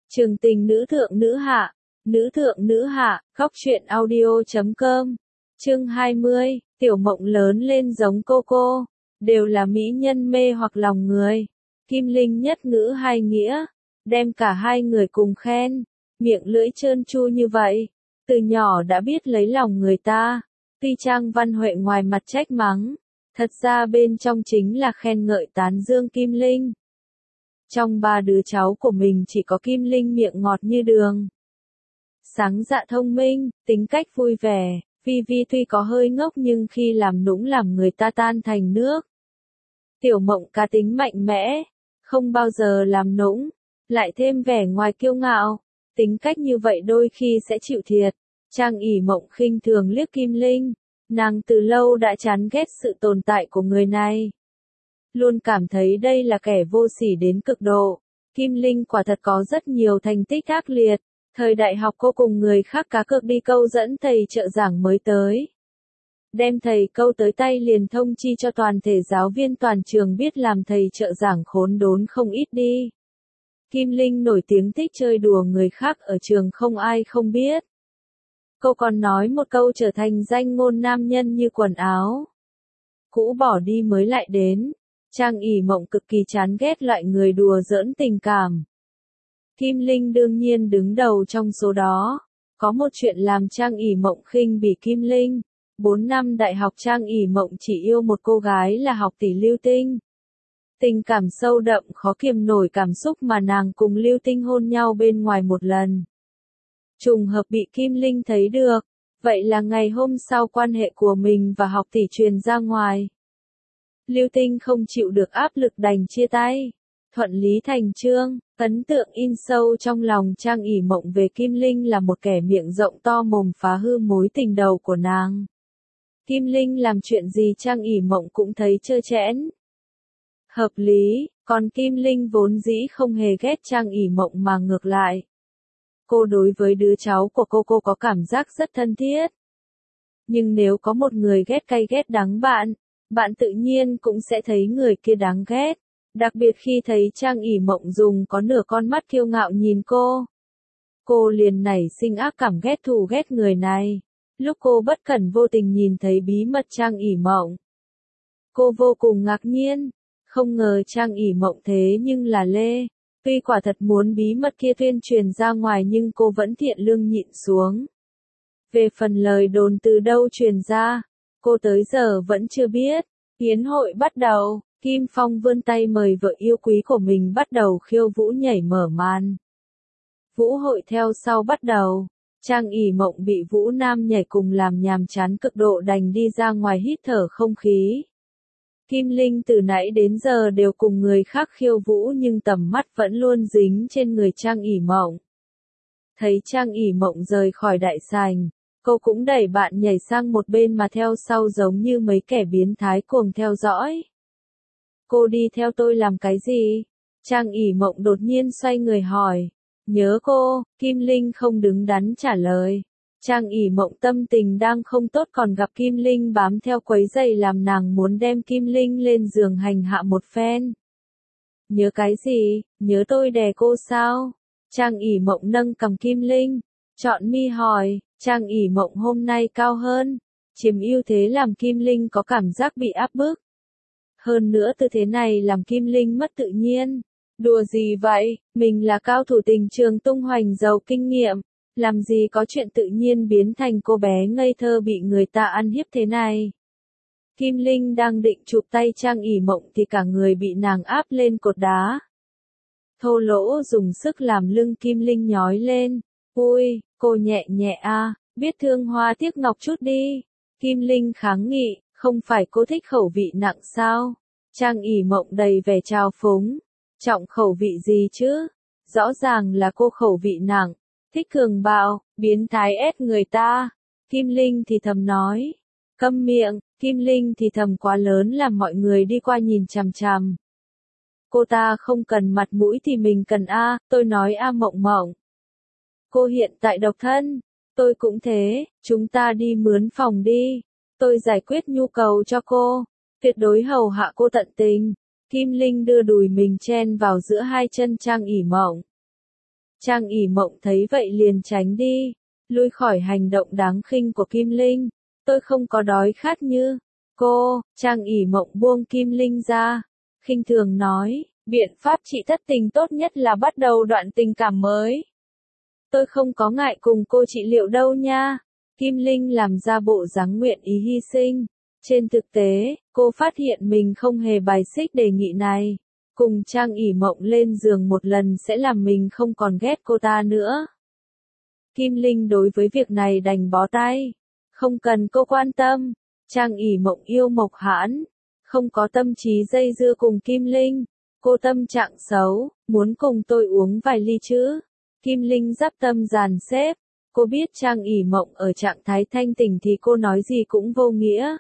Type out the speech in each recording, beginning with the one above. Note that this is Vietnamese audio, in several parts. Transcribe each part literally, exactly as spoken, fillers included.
Trường tình nữ thượng nữ hạ, nữ thượng nữ hạ, góc truyện audio chấm com. Chương hai mươi, Tiểu Mộng lớn lên giống cô cô, đều là mỹ nhân mê hoặc lòng người. Kim Linh nhất ngữ hai nghĩa, đem cả hai người cùng khen, miệng lưỡi trơn tru như vậy, từ nhỏ đã biết lấy lòng người ta. Tuy Trang Văn Huệ ngoài mặt trách mắng, thật ra bên trong chính là khen ngợi tán dương Kim Linh. Trong ba đứa cháu của mình chỉ có Kim Linh miệng ngọt như đường. Sáng dạ thông minh, tính cách vui vẻ, Vi Vi tuy có hơi ngốc nhưng khi làm nũng làm người ta tan thành nước. Tiểu Mộng cá tính mạnh mẽ, không bao giờ làm nũng, lại thêm vẻ ngoài kiêu ngạo, tính cách như vậy đôi khi sẽ chịu thiệt. Trang ỉ Mộng khinh thường liếc Kim Linh, nàng từ lâu đã chán ghét sự tồn tại của người này. Luôn cảm thấy đây là kẻ vô sỉ đến cực độ. Kim Linh quả thật có rất nhiều thành tích ác liệt. Thời đại học cô cùng người khác cá cược đi câu dẫn thầy trợ giảng mới tới. Đem thầy câu tới tay liền thông chi cho toàn thể giáo viên toàn trường biết làm thầy trợ giảng khốn đốn không ít đi. Kim Linh nổi tiếng thích chơi đùa người khác ở trường không ai không biết. Cô còn nói một câu trở thành danh ngôn nam nhân như quần áo cũ bỏ đi mới lại đến. Trang ỉ Mộng cực kỳ chán ghét loại người đùa giỡn tình cảm. Kim Linh đương nhiên đứng đầu trong số đó. Có một chuyện làm Trang ỉ Mộng khinh bỉ Kim Linh. Bốn năm đại học Trang ỉ Mộng chỉ yêu một cô gái là học tỷ Lưu Tinh. Tình cảm sâu đậm khó kiềm nổi cảm xúc mà nàng cùng Lưu Tinh hôn nhau bên ngoài một lần. Trùng hợp bị Kim Linh thấy được. Vậy là ngày hôm sau quan hệ của mình và học tỷ truyền ra ngoài. Lưu Tinh không chịu được áp lực đành chia tay. Thuận lý thành chương, ấn tượng in sâu trong lòng Trang ỉ Mộng về Kim Linh là một kẻ miệng rộng to mồm phá hư mối tình đầu của nàng. Kim Linh làm chuyện gì Trang ỉ Mộng cũng thấy trơ trẽn. Hợp lý, còn Kim Linh vốn dĩ không hề ghét Trang ỉ Mộng mà ngược lại. Cô đối với đứa cháu của cô cô có cảm giác rất thân thiết. Nhưng nếu có một người ghét cay ghét đắng bạn, bạn tự nhiên cũng sẽ thấy người kia đáng ghét. Đặc biệt khi thấy Trang ỉ Mộng dùng có nửa con mắt kiêu ngạo nhìn cô. Cô liền nảy sinh ác cảm ghét thù ghét người này. Lúc cô bất cẩn vô tình nhìn thấy bí mật Trang ỉ Mộng, cô vô cùng ngạc nhiên. Không ngờ Trang ỉ Mộng thế nhưng là Lê. Tuy quả thật muốn bí mật kia tuyên truyền ra ngoài nhưng cô vẫn thiện lương nhịn xuống. Về phần lời đồn từ đâu truyền ra, cô tới giờ vẫn chưa biết. Yến hội bắt đầu, Kim Phong vươn tay mời vợ yêu quý của mình bắt đầu khiêu vũ nhảy mở màn. Vũ hội theo sau bắt đầu, Trang ỉ Mộng bị Vũ Nam nhảy cùng làm nhàm chán cực độ đành đi ra ngoài hít thở không khí. Kim Linh từ nãy đến giờ đều cùng người khác khiêu vũ nhưng tầm mắt vẫn luôn dính trên người Trang ỉ Mộng. Thấy Trang ỉ Mộng rời khỏi đại sảnh, cô cũng đẩy bạn nhảy sang một bên mà theo sau giống như mấy kẻ biến thái cuồng theo dõi. Cô đi theo tôi làm cái gì? Trang ỉ Mộng đột nhiên xoay người hỏi. Nhớ cô, Kim Linh không đứng đắn trả lời. Trang ỉ Mộng tâm tình đang không tốt còn gặp Kim Linh bám theo quấy rầy làm nàng muốn đem Kim Linh lên giường hành hạ một phen. Nhớ cái gì? Nhớ tôi đè cô sao? Trang ỉ Mộng nâng cầm Kim Linh, chọn mi hỏi. Trang ỉ Mộng hôm nay cao hơn, chiếm ưu thế làm Kim Linh có cảm giác bị áp bức. Hơn nữa tư thế này làm Kim Linh mất tự nhiên. Đùa gì vậy, mình là cao thủ tình trường tung hoành giàu kinh nghiệm, làm gì có chuyện tự nhiên biến thành cô bé ngây thơ bị người ta ăn hiếp thế này. Kim Linh đang định chụp tay Trang ỉ Mộng thì cả người bị nàng áp lên cột đá. Thô lỗ dùng sức làm lưng Kim Linh nhói lên. Ui, cô nhẹ nhẹ a, biết thương hoa tiếc ngọc chút đi. Kim Linh kháng nghị, không phải cô thích khẩu vị nặng sao? Trang ỉ Mộng đầy vẻ trào phúng. Trọng khẩu vị gì chứ? Rõ ràng là cô khẩu vị nặng, thích cường bạo, biến thái ép người ta. Kim Linh thì thầm nói. Câm miệng, Kim Linh thì thầm quá lớn làm mọi người đi qua nhìn chằm chằm. Cô ta không cần mặt mũi thì mình cần a, tôi nói a Mộng Mộng. Cô hiện tại độc thân, tôi cũng thế, chúng ta đi mướn phòng đi. Tôi giải quyết nhu cầu cho cô, tuyệt đối hầu hạ cô tận tình. Kim Linh đưa đùi mình chen vào giữa hai chân Trang ỉ Mộng. Trang ỉ mộng thấy vậy liền tránh đi, lui khỏi hành động đáng khinh của Kim Linh. Tôi không có đói khát như cô. Trang ỉ mộng buông Kim Linh ra, khinh thường nói, biện pháp trị thất tình tốt nhất là bắt đầu đoạn tình cảm mới. Tôi không có ngại cùng cô trị liệu đâu nha. Kim Linh làm ra bộ dáng nguyện ý hy sinh. Trên thực tế, cô phát hiện mình không hề bài xích đề nghị này. Cùng Trang ỉ mộng lên giường một lần sẽ làm mình không còn ghét cô ta nữa. Kim Linh đối với việc này đành bó tay. Không cần cô quan tâm. Trang ỉ mộng yêu Mộc Hãn, không có tâm trí dây dưa cùng Kim Linh. Cô tâm trạng xấu, muốn cùng tôi uống vài ly chứ. Kim Linh giáp tâm dàn xếp. Cô biết Trang ỉ mộng ở trạng thái thanh tỉnh thì cô nói gì cũng vô nghĩa.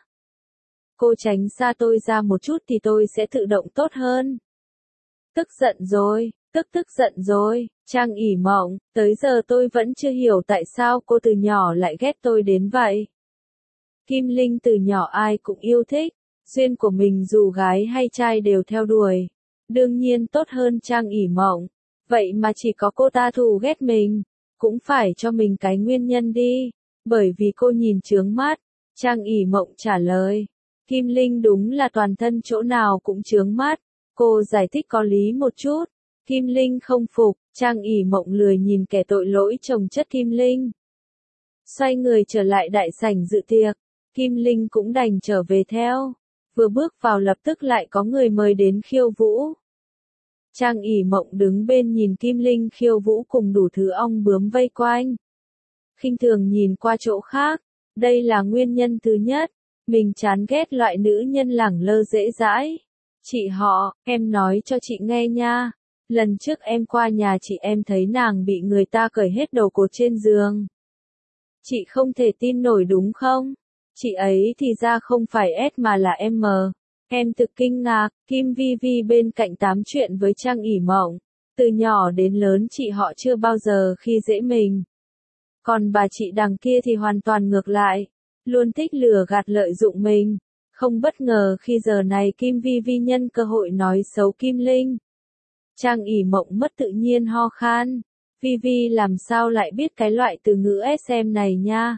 Cô tránh xa tôi ra một chút thì tôi sẽ tự động tốt hơn. Tức giận rồi, tức tức giận rồi, Trang ỉ mộng, tới giờ tôi vẫn chưa hiểu tại sao cô từ nhỏ lại ghét tôi đến vậy. Kim Linh từ nhỏ ai cũng yêu thích, duyên của mình dù gái hay trai đều theo đuổi. Đương nhiên tốt hơn Trang ỉ mộng, vậy mà chỉ có cô ta thù ghét mình, cũng phải cho mình cái nguyên nhân đi, bởi vì cô nhìn chướng mắt. Trang ỉ mộng trả lời, Kim Linh đúng là toàn thân chỗ nào cũng chướng mắt. Cô giải thích có lý một chút. Kim Linh không phục, Trang ỉ mộng lười nhìn kẻ tội lỗi chồng chất Kim Linh. Xoay người trở lại đại sảnh dự tiệc, Kim Linh cũng đành trở về theo. Vừa bước vào lập tức lại có người mời đến khiêu vũ. Trang ỉ mộng đứng bên nhìn Kim Linh khiêu vũ cùng đủ thứ ong bướm vây quanh. Khinh thường nhìn qua chỗ khác, đây là nguyên nhân thứ nhất, mình chán ghét loại nữ nhân lẳng lơ dễ dãi. Chị họ, em nói cho chị nghe nha. Lần trước em qua nhà chị em thấy nàng bị người ta cởi hết đầu cột trên giường. Chị không thể tin nổi đúng không? Chị ấy thì ra không phải S mà là M. Em thực kinh ngạc. Kim Vi Vi bên cạnh tám chuyện với Trang ỉ mộng. Từ nhỏ đến lớn chị họ chưa bao giờ khi dễ mình. Còn bà chị đằng kia thì hoàn toàn ngược lại. Luôn thích lừa gạt lợi dụng mình. Không bất ngờ khi giờ này Kim Vi Vi nhân cơ hội nói xấu Kim Linh. Trang ỉ mộng mất tự nhiên ho khan. Vi Vi làm sao lại biết cái loại từ ngữ ét em này nha.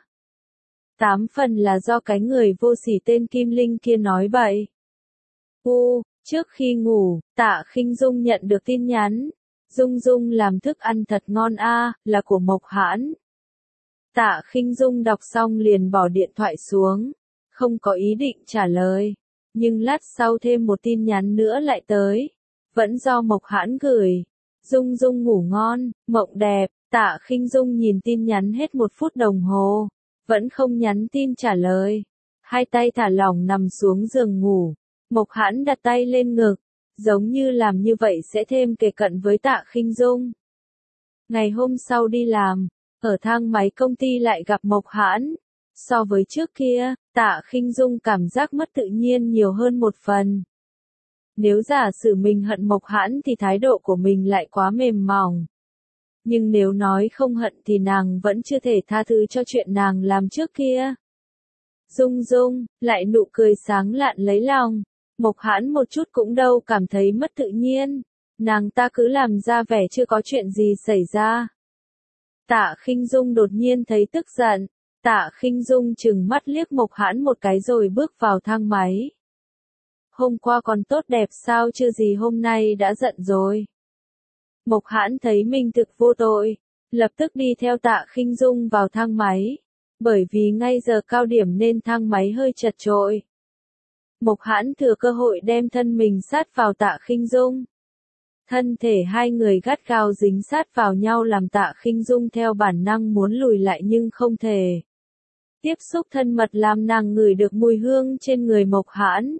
Tám phần là do cái người vô sỉ tên Kim Linh kia nói bậy. U, trước khi ngủ, Tạ Khinh Dung nhận được tin nhắn. Dung Dung làm thức ăn thật ngon a, là của Mộc Hãn. Tạ Khinh Dung đọc xong liền bỏ điện thoại xuống. Không có ý định trả lời. Nhưng lát sau thêm một tin nhắn nữa lại tới. Vẫn do Mộc Hãn gửi. Dung Dung ngủ ngon, mộng đẹp. Tạ Khinh Dung nhìn tin nhắn hết một phút đồng hồ. Vẫn không nhắn tin trả lời. Hai tay thả lỏng nằm xuống giường ngủ. Mộc Hãn đặt tay lên ngực. Giống như làm như vậy sẽ thêm kề cận với Tạ Khinh Dung. Ngày hôm sau đi làm, ở thang máy công ty lại gặp Mộc Hãn. So với trước kia, Tạ Khinh Dung cảm giác mất tự nhiên nhiều hơn một phần. Nếu giả sử mình hận Mộc Hãn thì thái độ của mình lại quá mềm mỏng. Nhưng nếu nói không hận thì nàng vẫn chưa thể tha thứ cho chuyện nàng làm trước kia. Dung Dung, lại nụ cười sáng lạn lấy lòng. Mộc Hãn một chút cũng đâu cảm thấy mất tự nhiên. Nàng ta cứ làm ra vẻ chưa có chuyện gì xảy ra. Tạ Khinh Dung đột nhiên thấy tức giận. Tạ Khinh Dung chừng mắt liếc Mộc Hãn một cái rồi bước vào thang máy. Hôm qua còn tốt đẹp sao chưa gì hôm nay đã giận rồi. Mộc Hãn thấy mình thực vô tội, lập tức đi theo Tạ Khinh Dung vào thang máy. Bởi vì ngay giờ cao điểm nên thang máy hơi chật chội. Mộc Hãn thừa cơ hội đem thân mình sát vào Tạ Khinh Dung. Thân thể hai người gắt gao dính sát vào nhau làm Tạ Khinh Dung theo bản năng muốn lùi lại nhưng không thể. Tiếp xúc thân mật làm nàng ngửi được mùi hương trên người Mộc Hãn.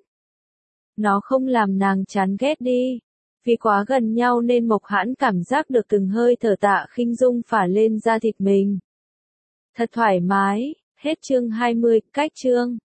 Nó không làm nàng chán ghét đi. Vì quá gần nhau nên Mộc Hãn cảm giác được từng hơi thở Tạ Khinh Dung phả lên da thịt mình. Thật thoải mái. Hết chương hai mươi, cách chương.